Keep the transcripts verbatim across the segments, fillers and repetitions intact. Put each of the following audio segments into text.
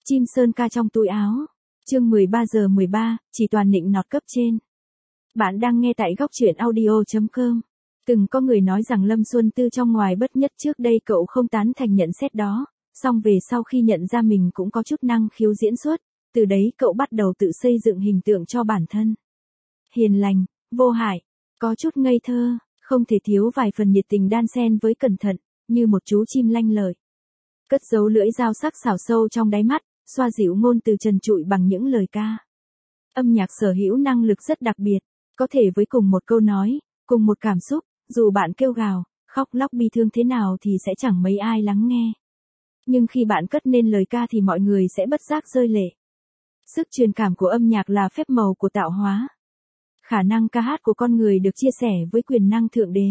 Chim sơn ca trong túi áo. Chương mười ba giờ mười ba, chỉ toàn nịnh nọt cấp trên. Bạn đang nghe tại góc truyện audio chấm com. Từng có người nói rằng Lâm Xuân Tư trong ngoài bất nhất, trước đây cậu không tán thành nhận xét đó, song về sau khi nhận ra mình cũng có chút năng khiếu diễn xuất, từ đấy cậu bắt đầu tự xây dựng hình tượng cho bản thân. Hiền lành, vô hại, có chút ngây thơ, không thể thiếu vài phần nhiệt tình đan xen với cẩn thận, như một chú chim lanh lợi. Cất giấu lưỡi dao sắc sảo sâu trong đáy mắt, xoa dịu ngôn từ trần trụi bằng những lời ca. Âm nhạc sở hữu năng lực rất đặc biệt, có thể với cùng một câu nói, cùng một cảm xúc, dù bạn kêu gào, khóc lóc bi thương thế nào thì sẽ chẳng mấy ai lắng nghe. Nhưng khi bạn cất nên lời ca thì mọi người sẽ bất giác rơi lệ. Sức truyền cảm của âm nhạc là phép màu của tạo hóa. Khả năng ca hát của con người được chia sẻ với quyền năng thượng đế.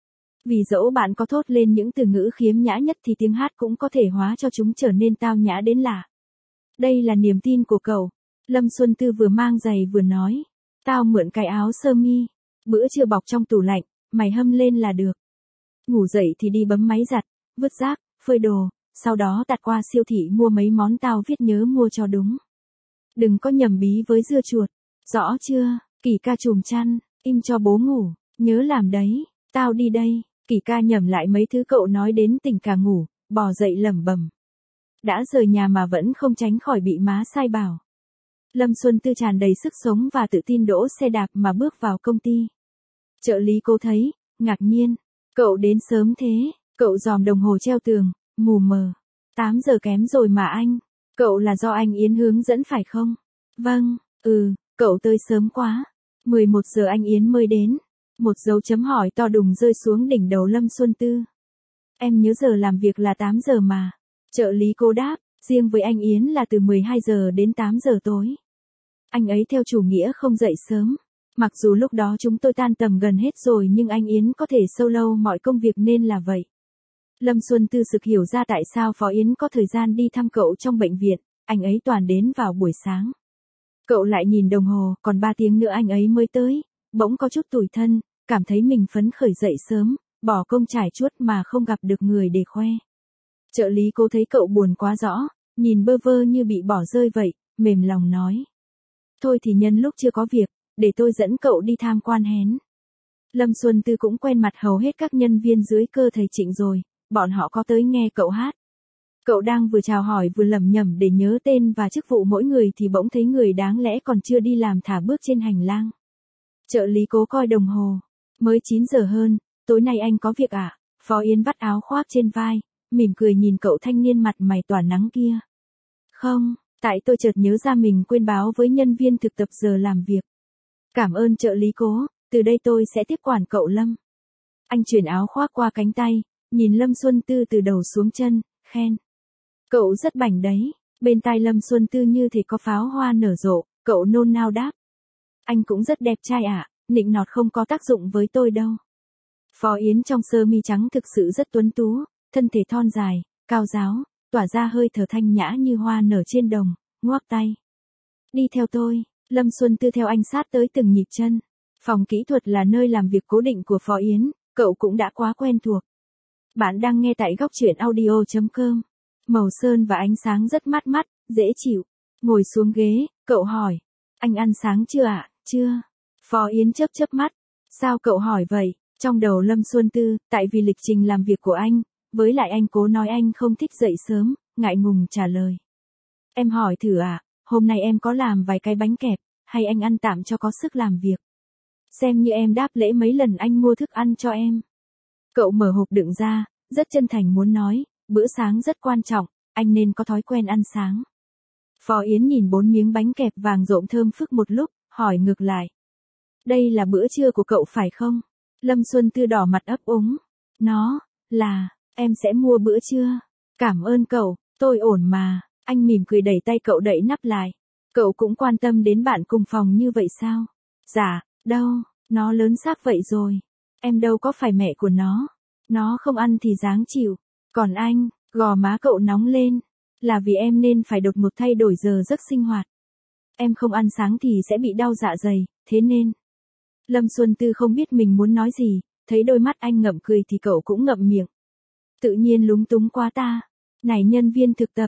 Vì dẫu bạn có thốt lên những từ ngữ khiếm nhã nhất thì tiếng hát cũng có thể hóa cho chúng trở nên tao nhã đến lạ. Đây là niềm tin của cậu. Lâm Xuân Tư vừa mang giày vừa nói. Tao mượn cái áo sơ mi. Bữa trưa bọc trong tủ lạnh, mày hâm lên là được. Ngủ dậy thì đi bấm máy giặt, vứt rác, phơi đồ, sau đó tạt qua siêu thị mua mấy món tao viết nhớ mua cho đúng. Đừng có nhầm bí với dưa chuột. Rõ chưa? Kỳ ca chùm chăn, im cho bố ngủ, nhớ làm đấy, tao đi đây. Kỳ ca nhẩm lại mấy thứ cậu nói đến tỉnh cả ngủ, bò dậy lẩm bẩm. Đã rời nhà mà vẫn không tránh khỏi bị má sai bảo. Lâm Xuân Tư tràn đầy sức sống và tự tin đỗ xe đạp mà bước vào công ty. Trợ lý cô thấy, ngạc nhiên. Cậu đến sớm thế, cậu dòm đồng hồ treo tường, mù mờ. tám giờ kém rồi mà anh. Cậu là do anh Yến hướng dẫn phải không? Vâng, ừ, cậu tới sớm quá. mười một giờ anh Yến mới đến. Một dấu chấm hỏi to đùng rơi xuống đỉnh đầu Lâm Xuân Tư. Em nhớ giờ làm việc là tám giờ mà. Trợ lý cô đáp, riêng với anh Yến là từ mười hai giờ đến tám giờ tối. Anh ấy theo chủ nghĩa không dậy sớm. Mặc dù lúc đó chúng tôi tan tầm gần hết rồi nhưng anh Yến có thể solo mọi công việc nên là vậy. Lâm Xuân Tư sực hiểu ra tại sao Phó Yến có thời gian đi thăm cậu trong bệnh viện, anh ấy toàn đến vào buổi sáng. Cậu lại nhìn đồng hồ, còn ba tiếng nữa anh ấy mới tới, bỗng có chút tủi thân, cảm thấy mình phấn khởi dậy sớm, bỏ công trải chuốt mà không gặp được người để khoe. Trợ lý cô thấy cậu buồn quá rõ, nhìn bơ vơ như bị bỏ rơi vậy, mềm lòng nói. Thôi thì nhân lúc chưa có việc, để tôi dẫn cậu đi tham quan hén. Lâm Xuân Tư cũng quen mặt hầu hết các nhân viên dưới cơ thầy Trịnh rồi, bọn họ có tới nghe cậu hát. Cậu đang vừa chào hỏi vừa lẩm nhẩm để nhớ tên và chức vụ mỗi người thì bỗng thấy người đáng lẽ còn chưa đi làm thả bước trên hành lang. Trợ lý cố coi đồng hồ, mới chín giờ hơn, tối nay anh có việc à? Phó Yến vắt áo khoác trên vai, mỉm cười nhìn cậu thanh niên mặt mày tỏa nắng kia. Không, tại tôi chợt nhớ ra mình quên báo với nhân viên thực tập giờ làm việc. Cảm ơn trợ lý cố, từ đây tôi sẽ tiếp quản cậu Lâm. Anh chuyển áo khoác qua cánh tay, nhìn Lâm Xuân Tư từ đầu xuống chân, khen. Cậu rất bảnh đấy. Bên tai Lâm Xuân Tư như thể có pháo hoa nở rộ, cậu nôn nao đáp. Anh cũng rất đẹp trai ạ, à, nịnh nọt không có tác dụng với tôi đâu. Phó Yến trong sơ mi trắng thực sự rất tuấn tú, thân thể thon dài, cao ráo, tỏa ra hơi thở thanh nhã như hoa nở trên đồng, ngoác tay. Đi theo tôi. Lâm Xuân Tư theo anh sát tới từng nhịp chân. Phòng kỹ thuật là nơi làm việc cố định của Phó Yến, cậu cũng đã quá quen thuộc. Bạn đang nghe tại góc truyện audio chấm com. Màu sơn và ánh sáng rất mát mắt, dễ chịu. Ngồi xuống ghế, cậu hỏi. Anh ăn sáng chưa ạ? À? Chưa. Phó Yến chớp chớp mắt. Sao cậu hỏi vậy? Trong đầu Lâm Xuân Tư, tại vì lịch trình làm việc của anh, với lại anh cố nói anh không thích dậy sớm, ngại ngùng trả lời. Em hỏi thử ạ, à, hôm nay em có làm vài cái bánh kẹp, hay anh ăn tạm cho có sức làm việc? Xem như em đáp lễ mấy lần anh mua thức ăn cho em. Cậu mở hộp đựng ra, rất chân thành muốn nói, bữa sáng rất quan trọng, anh nên có thói quen ăn sáng. Phó Yến nhìn bốn miếng bánh kẹp vàng rộm thơm phức một lúc, hỏi ngược lại. Đây là bữa trưa của cậu phải không? Lâm Xuân Tư đỏ mặt ấp úng. Nó, là, em sẽ mua bữa trưa. Cảm ơn cậu, tôi ổn mà. Anh mỉm cười đẩy tay cậu đậy nắp lại. Cậu cũng quan tâm đến bạn cùng phòng như vậy sao? Dạ, đâu, nó lớn xác vậy rồi. Em đâu có phải mẹ của nó. Nó không ăn thì dáng chịu. Còn anh, gò má cậu nóng lên. Là vì em nên phải đột ngột thay đổi giờ giấc sinh hoạt. Em không ăn sáng thì sẽ bị đau dạ dày, thế nên. Lâm Xuân Tư không biết mình muốn nói gì, thấy đôi mắt anh ngậm cười thì cậu cũng ngậm miệng. Tự nhiên lúng túng quá ta. Này nhân viên thực tập.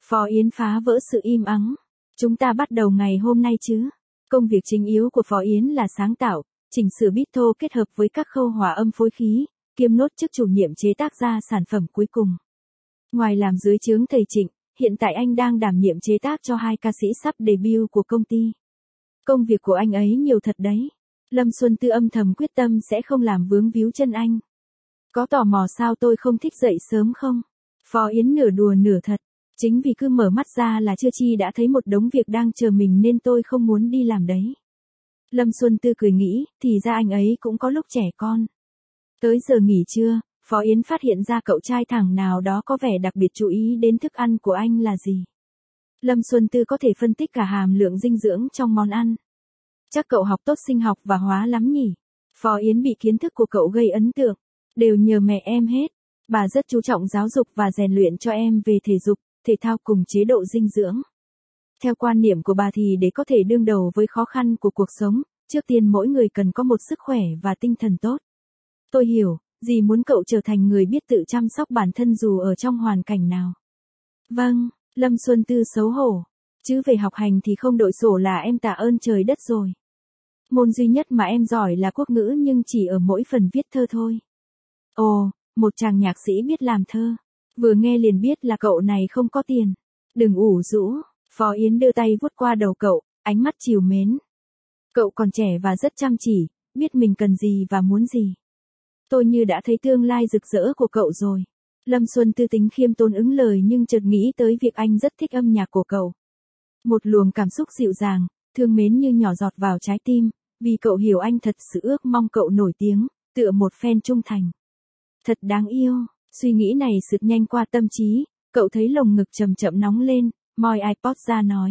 Phó Yến phá vỡ sự im ắng. Chúng ta bắt đầu ngày hôm nay chứ. Công việc chính yếu của Phó Yến là sáng tạo, chỉnh sửa beat thô kết hợp với các khâu hòa âm phối khí, kiêm nốt chức chủ nhiệm chế tác ra sản phẩm cuối cùng. Ngoài làm dưới trướng thầy Trịnh, hiện tại anh đang đảm nhiệm chế tác cho hai ca sĩ sắp debut của công ty. Công việc của anh ấy nhiều thật đấy. Lâm Xuân Tư âm thầm quyết tâm sẽ không làm vướng víu chân anh. Có tò mò sao tôi không thích dậy sớm không? Phó Yến nửa đùa nửa thật. Chính vì cứ mở mắt ra là chưa chi đã thấy một đống việc đang chờ mình nên tôi không muốn đi làm đấy. Lâm Xuân Tư cười nghĩ, thì ra anh ấy cũng có lúc trẻ con. Tới giờ nghỉ trưa, Phó Yến phát hiện ra cậu trai thẳng nào đó có vẻ đặc biệt chú ý đến thức ăn của anh là gì. Lâm Xuân Tư có thể phân tích cả hàm lượng dinh dưỡng trong món ăn. Chắc cậu học tốt sinh học và hóa lắm nhỉ. Phó Yến bị kiến thức của cậu gây ấn tượng. Đều nhờ mẹ em hết. Bà rất chú trọng giáo dục và rèn luyện cho em về thể dục, thể thao cùng chế độ dinh dưỡng. Theo quan niệm của bà thì để có thể đương đầu với khó khăn của cuộc sống, trước tiên mỗi người cần có một sức khỏe và tinh thần tốt. Tôi hiểu, dì muốn cậu trở thành người biết tự chăm sóc bản thân dù ở trong hoàn cảnh nào. Vâng, Lâm Xuân Tư xấu hổ. Chứ về học hành thì không đội sổ là em tạ ơn trời đất rồi. Môn duy nhất mà em giỏi là quốc ngữ nhưng chỉ ở mỗi phần viết thơ thôi. Ồ, một chàng nhạc sĩ biết làm thơ. Vừa nghe liền biết là cậu này không có tiền. Đừng ủ rũ. Phó Yến đưa tay vuốt qua đầu cậu, ánh mắt trìu mến. Cậu còn trẻ và rất chăm chỉ, biết mình cần gì và muốn gì. Tôi như đã thấy tương lai rực rỡ của cậu rồi. Lâm Xuân Tư tính khiêm tốn ứng lời nhưng chợt nghĩ tới việc anh rất thích âm nhạc của cậu. Một luồng cảm xúc dịu dàng, thương mến như nhỏ giọt vào trái tim, vì cậu hiểu anh thật sự ước mong cậu nổi tiếng, tựa một fan trung thành. Thật đáng yêu, suy nghĩ này sượt nhanh qua tâm trí, cậu thấy lồng ngực chậm chậm nóng lên, moi iPod ra nói.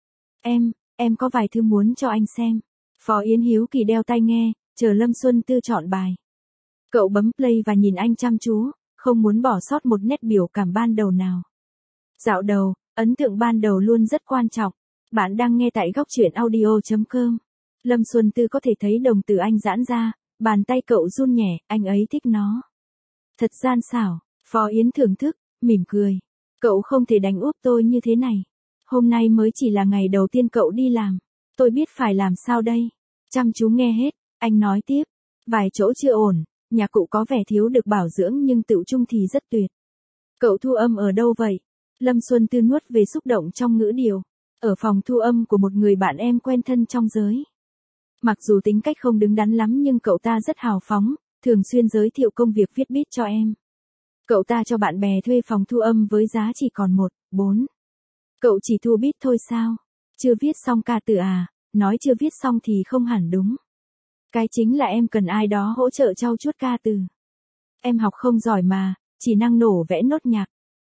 Em, em có vài thứ muốn cho anh xem. Phó Yến hiếu kỳ đeo tai nghe, chờ Lâm Xuân Tư chọn bài. Cậu bấm play và nhìn anh chăm chú, không muốn bỏ sót một nét biểu cảm ban đầu nào. Dạo đầu, ấn tượng ban đầu luôn rất quan trọng. Bạn đang nghe tại góc truyện audio chấm com. Lâm Xuân Tư có thể thấy đồng tử anh giãn ra, bàn tay cậu run nhẹ, anh ấy thích nó. Thật gian xảo, Phó Yến thưởng thức, mỉm cười. Cậu không thể đánh úp tôi như thế này. Hôm nay mới chỉ là ngày đầu tiên cậu đi làm. Tôi biết phải làm sao đây. Chăm chú nghe hết, anh nói tiếp. Vài chỗ chưa ổn, nhà cụ có vẻ thiếu được bảo dưỡng nhưng tựu chung thì rất tuyệt. Cậu thu âm ở đâu vậy? Lâm Xuân Tư nuốt về xúc động trong ngữ điệu. Ở phòng thu âm của một người bạn em quen thân trong giới. Mặc dù tính cách không đứng đắn lắm nhưng cậu ta rất hào phóng, thường xuyên giới thiệu công việc viết beat cho em. Cậu ta cho bạn bè thuê phòng thu âm với giá chỉ còn một, bốn. Cậu chỉ thu beat thôi sao? Chưa viết xong ca từ à? Nói chưa viết xong thì không hẳn đúng. Cái chính là em cần ai đó hỗ trợ trau chuốt ca từ. Em học không giỏi mà, chỉ năng nổ vẽ nốt nhạc.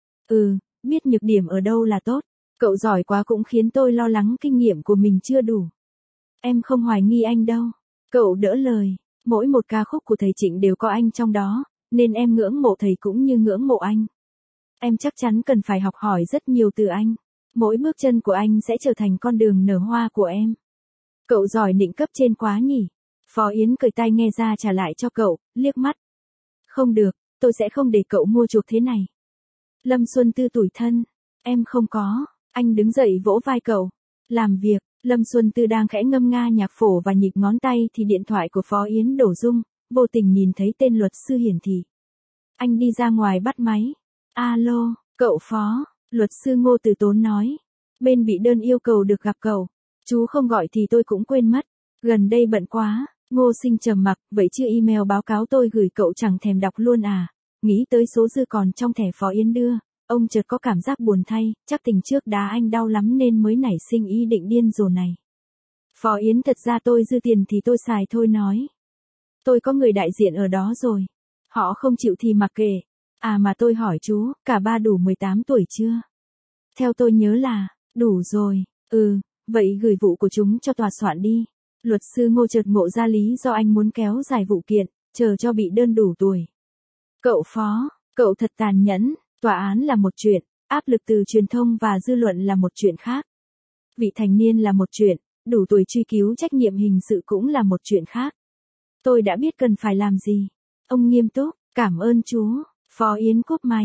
Ừ, biết nhược điểm ở đâu là tốt. Cậu giỏi quá cũng khiến tôi lo lắng kinh nghiệm của mình chưa đủ. Em không hoài nghi anh đâu. Cậu đỡ lời, mỗi một ca khúc của thầy Trịnh đều có anh trong đó, nên em ngưỡng mộ thầy cũng như ngưỡng mộ anh. Em chắc chắn cần phải học hỏi rất nhiều từ anh. Mỗi bước chân của anh sẽ trở thành con đường nở hoa của em. Cậu giỏi nịnh cấp trên quá nhỉ. Phó Yến cởi tai nghe ra trả lại cho cậu, liếc mắt. Không được, tôi sẽ không để cậu mua chuộc thế này. Lâm Xuân Tư tủi thân. Em không có. Anh đứng dậy vỗ vai cậu. Làm việc, Lâm Xuân Tư đang khẽ ngâm nga nhạc phổ và nhịp ngón tay thì điện thoại của Phó Yến đổ rung, vô tình nhìn thấy tên luật sư hiển thị. Anh đi ra ngoài bắt máy. Alo, cậu Phó, luật sư Ngô Từ Tốn nói. Bên bị đơn yêu cầu được gặp cậu. Chú không gọi thì tôi cũng quên mất. Gần đây bận quá. Ngô Sinh trầm mặc, vậy chứ email báo cáo tôi gửi cậu chẳng thèm đọc luôn à? Nghĩ tới số dư còn trong thẻ Phó Yến đưa, ông chợt có cảm giác buồn thay, chắc tình trước đá anh đau lắm nên mới nảy sinh ý định điên rồ này. Phó Yến thật ra tôi dư tiền thì tôi xài thôi nói. Tôi có người đại diện ở đó rồi. Họ không chịu thì mặc kệ. À mà tôi hỏi chú, cả ba đủ mười tám tuổi chưa? Theo tôi nhớ là, đủ rồi. Ừ, vậy gửi vụ của chúng cho tòa soạn đi. Luật sư Ngô chợt ngộ ra lý do anh muốn kéo dài vụ kiện, chờ cho bị đơn đủ tuổi. Cậu Phó, cậu thật tàn nhẫn, tòa án là một chuyện, áp lực từ truyền thông và dư luận là một chuyện khác. Vị thành niên là một chuyện, đủ tuổi truy cứu trách nhiệm hình sự cũng là một chuyện khác. Tôi đã biết cần phải làm gì. Ông nghiêm túc, cảm ơn chú. Phó Yến cúp máy.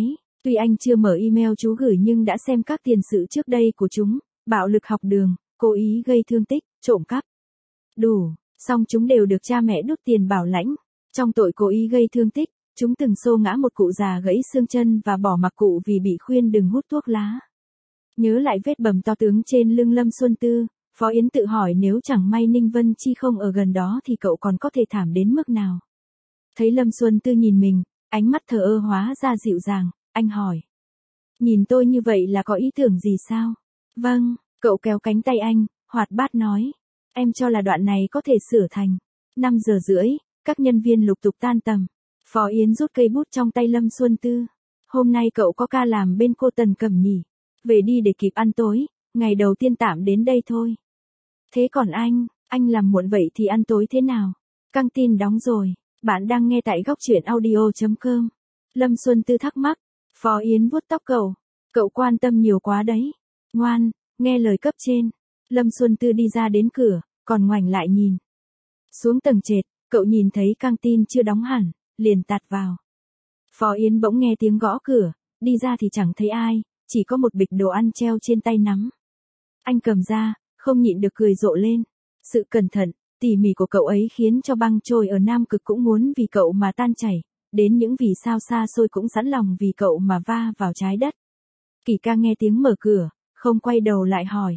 Tuy anh chưa mở email chú gửi nhưng đã xem các tiền sự trước đây của chúng, bạo lực học đường, cố ý gây thương tích, trộm cắp. Đủ, song chúng đều được cha mẹ đút tiền bảo lãnh. Trong tội cố ý gây thương tích, chúng từng xô ngã một cụ già gãy xương chân và bỏ mặc cụ vì bị khuyên đừng hút thuốc lá. Nhớ lại vết bầm to tướng trên lưng Lâm Xuân Tư, Phó Yến tự hỏi nếu chẳng may Ninh Vân Chi không ở gần đó thì cậu còn có thể thảm đến mức nào. Thấy Lâm Xuân Tư nhìn mình, ánh mắt thờ ơ hóa ra dịu dàng, anh hỏi. Nhìn tôi như vậy là có ý tưởng gì sao? Vâng, cậu kéo cánh tay anh, hoạt bát nói. Em cho là đoạn này có thể sửa thành. năm giờ rưỡi, các nhân viên lục tục tan tầm. Phó Yến rút cây bút trong tay Lâm Xuân Tư. Hôm nay cậu có ca làm bên cô Tần Cẩm nhỉ? Về đi để kịp ăn tối, ngày đầu tiên tạm đến đây thôi. Thế còn anh, anh làm muộn vậy thì ăn tối thế nào? Căng tin đóng rồi, bạn đang nghe tại góc truyện audio chấm com. Lâm Xuân Tư thắc mắc, Phó Yến vuốt tóc cậu, cậu quan tâm nhiều quá đấy. Ngoan, nghe lời cấp trên. Lâm Xuân Tư đi ra đến cửa, còn ngoảnh lại nhìn. Xuống tầng trệt, cậu nhìn thấy căng tin chưa đóng hẳn, liền tạt vào. Phó Yến bỗng nghe tiếng gõ cửa, đi ra thì chẳng thấy ai, chỉ có một bịch đồ ăn treo trên tay nắm. Anh cầm ra, không nhịn được cười rộ lên. Sự cẩn thận, tỉ mỉ của cậu ấy khiến cho băng trôi ở Nam Cực cũng muốn vì cậu mà tan chảy, đến những vì sao xa xôi cũng sẵn lòng vì cậu mà va vào trái đất. Kỳ ca nghe tiếng mở cửa, không quay đầu lại hỏi.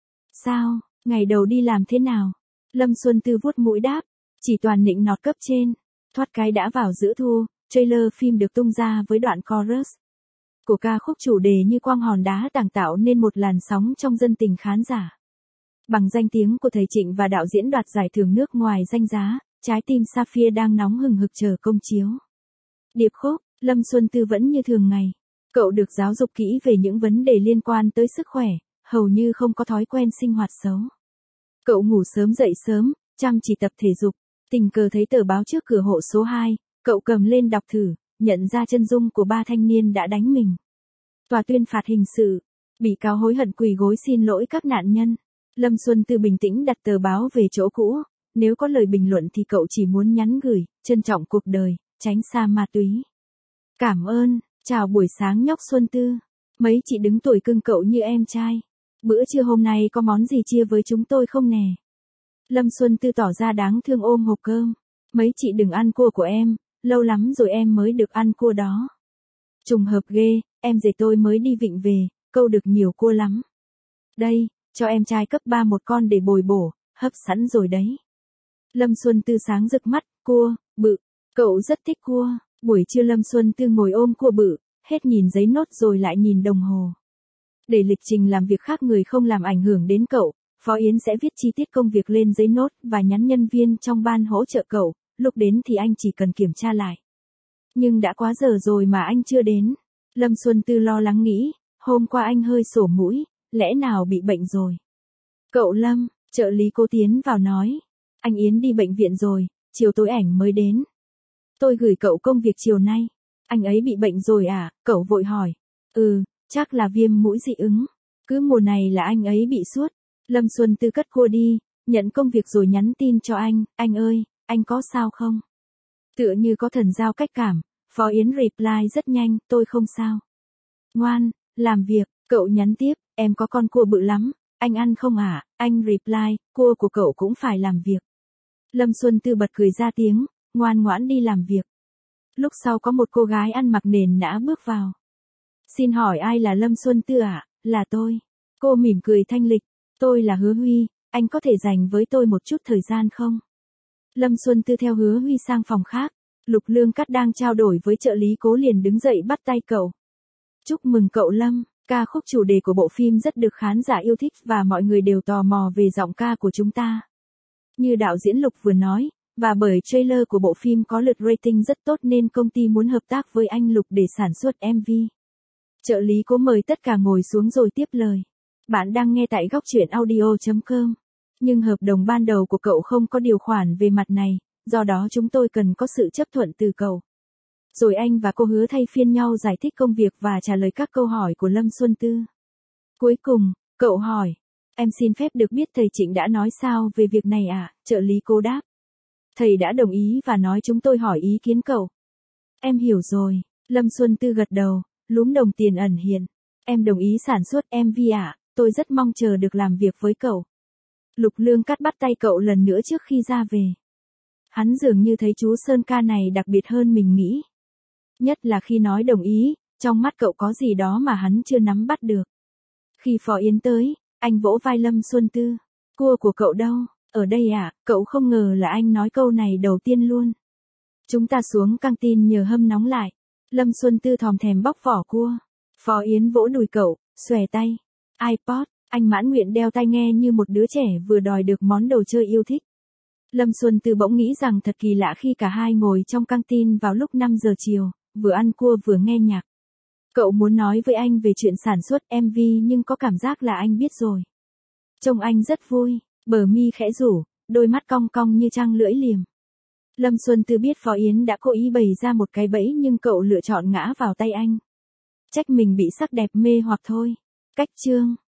Sao, ngày đầu đi làm thế nào? Lâm Xuân Tư vuốt mũi đáp, chỉ toàn nịnh nọt cấp trên. Thoát cái đã vào giữa thu, trailer phim được tung ra với đoạn chorus của ca khúc chủ đề như quang hòn đá tàng tạo nên một làn sóng trong dân tình khán giả. Bằng danh tiếng của thầy Trịnh và đạo diễn đoạt giải thưởng nước ngoài danh giá, trái tim Sapphire đang nóng hừng hực chờ công chiếu. Điệp khúc, Lâm Xuân Tư vẫn như thường ngày. Cậu được giáo dục kỹ về những vấn đề liên quan tới sức khỏe, hầu như không có thói quen sinh hoạt xấu. Cậu ngủ sớm dậy sớm, chăm chỉ tập thể dục, tình cờ thấy tờ báo trước cửa hộ số hai, cậu cầm lên đọc thử, nhận ra chân dung của ba thanh niên đã đánh mình. Tòa tuyên phạt hình sự, bị cáo hối hận quỳ gối xin lỗi các nạn nhân. Lâm Xuân Tư bình tĩnh đặt tờ báo về chỗ cũ, nếu có lời bình luận thì cậu chỉ muốn nhắn gửi, trân trọng cuộc đời, tránh xa ma túy. Cảm ơn, chào buổi sáng nhóc Xuân Tư, mấy chị đứng tuổi cưng cậu như em trai. Bữa trưa hôm nay có món gì chia với chúng tôi không nè? Lâm Xuân Tư tỏ ra đáng thương ôm hộp cơm. Mấy chị đừng ăn cua của em, lâu lắm rồi em mới được ăn cua đó. Trùng hợp ghê, em rể tôi mới đi Vịnh về, câu được nhiều cua lắm. Đây, cho em trai cấp ba một con để bồi bổ, hấp sẵn rồi đấy. Lâm Xuân Tư sáng rực mắt, cua, bự, cậu rất thích cua. Buổi trưa Lâm Xuân Tư ngồi ôm cua bự, hết nhìn giấy nốt rồi lại nhìn đồng hồ. Để lịch trình làm việc khác người không làm ảnh hưởng đến cậu, Phó Yến sẽ viết chi tiết công việc lên giấy nốt và nhắn nhân viên trong ban hỗ trợ cậu, lúc đến thì anh chỉ cần kiểm tra lại. Nhưng đã quá giờ rồi mà anh chưa đến. Lâm Xuân Tư lo lắng nghĩ, hôm qua anh hơi sổ mũi, lẽ nào bị bệnh rồi. Cậu Lâm, trợ lý cô tiến vào nói, anh Yến đi bệnh viện rồi, chiều tối ảnh mới đến. Tôi gửi cậu công việc chiều nay. Anh ấy bị bệnh rồi à? Cậu vội hỏi. Ừ, chắc là viêm mũi dị ứng. Cứ mùa này là anh ấy bị suốt. Lâm Xuân Tư cất cua đi, nhận công việc rồi nhắn tin cho anh. Anh ơi, anh có sao không? Tựa như có thần giao cách cảm, Phó Yến reply rất nhanh, tôi không sao. Ngoan, làm việc, cậu nhắn tiếp, em có con cua bự lắm, anh ăn không à? Anh reply, cua của cậu cũng phải làm việc. Lâm Xuân Tư bật cười ra tiếng, ngoan ngoãn đi làm việc. Lúc sau có một cô gái ăn mặc nền nã bước vào. Xin hỏi ai là Lâm Xuân Tư ạ? À? Là tôi. Cô mỉm cười thanh lịch. Tôi là Hứa Huy, anh có thể dành với tôi một chút thời gian không? Lâm Xuân Tư theo Hứa Huy sang phòng khác. Lục Lương Cát đang trao đổi với trợ lý cố liền đứng dậy bắt tay cậu. Chúc mừng cậu Lâm, ca khúc chủ đề của bộ phim rất được khán giả yêu thích và mọi người đều tò mò về giọng ca của chúng ta. Như đạo diễn Lục vừa nói, và bởi trailer của bộ phim có lượt rating rất tốt nên công ty muốn hợp tác với anh Lục để sản xuất em vê. Trợ lý cố mời tất cả ngồi xuống rồi tiếp lời. Bạn đang nghe tại góc truyện audio chấm com. Nhưng hợp đồng ban đầu của cậu không có điều khoản về mặt này, do đó chúng tôi cần có sự chấp thuận từ cậu. Rồi anh và cô Hứa thay phiên nhau giải thích công việc và trả lời các câu hỏi của Lâm Xuân Tư. Cuối cùng, cậu hỏi, em xin phép được biết thầy Trịnh đã nói sao về việc này à? Trợ lý cô đáp. Thầy đã đồng ý và nói chúng tôi hỏi ý kiến cậu. Em hiểu rồi, Lâm Xuân Tư gật đầu, Lúm đồng tiền ẩn hiện. Em đồng ý sản xuất em vê ạ, tôi rất mong chờ được làm việc với cậu. Lục Lương Cát bắt tay cậu lần nữa trước khi ra về. Hắn dường như thấy chú Sơn ca này đặc biệt hơn mình nghĩ. Nhất là khi nói đồng ý, trong mắt cậu có gì đó mà hắn chưa nắm bắt được. Khi Phó Yến tới, anh vỗ vai Lâm Xuân Tư. Cua của cậu đâu? Ở đây à? Cậu không ngờ là anh nói câu này đầu tiên luôn. Chúng ta xuống căng tin nhờ hâm nóng lại. Lâm Xuân Tư thòm thèm bóc vỏ cua. Phó Yến vỗ đùi cậu, xòe tay. iPod, anh mãn nguyện đeo tai nghe như một đứa trẻ vừa đòi được món đồ chơi yêu thích. Lâm Xuân Tư bỗng nghĩ rằng thật kỳ lạ khi cả hai ngồi trong căng tin vào lúc năm giờ chiều, vừa ăn cua vừa nghe nhạc. Cậu muốn nói với anh về chuyện sản xuất em vê nhưng có cảm giác là anh biết rồi. Trông anh rất vui, bờ mi khẽ rủ, đôi mắt cong cong như trăng lưỡi liềm. Lâm Xuân Tư biết Phó Yến đã cố ý bày ra một cái bẫy nhưng cậu lựa chọn ngã vào tay anh. Trách mình bị sắc đẹp mê hoặc thôi. Cách chương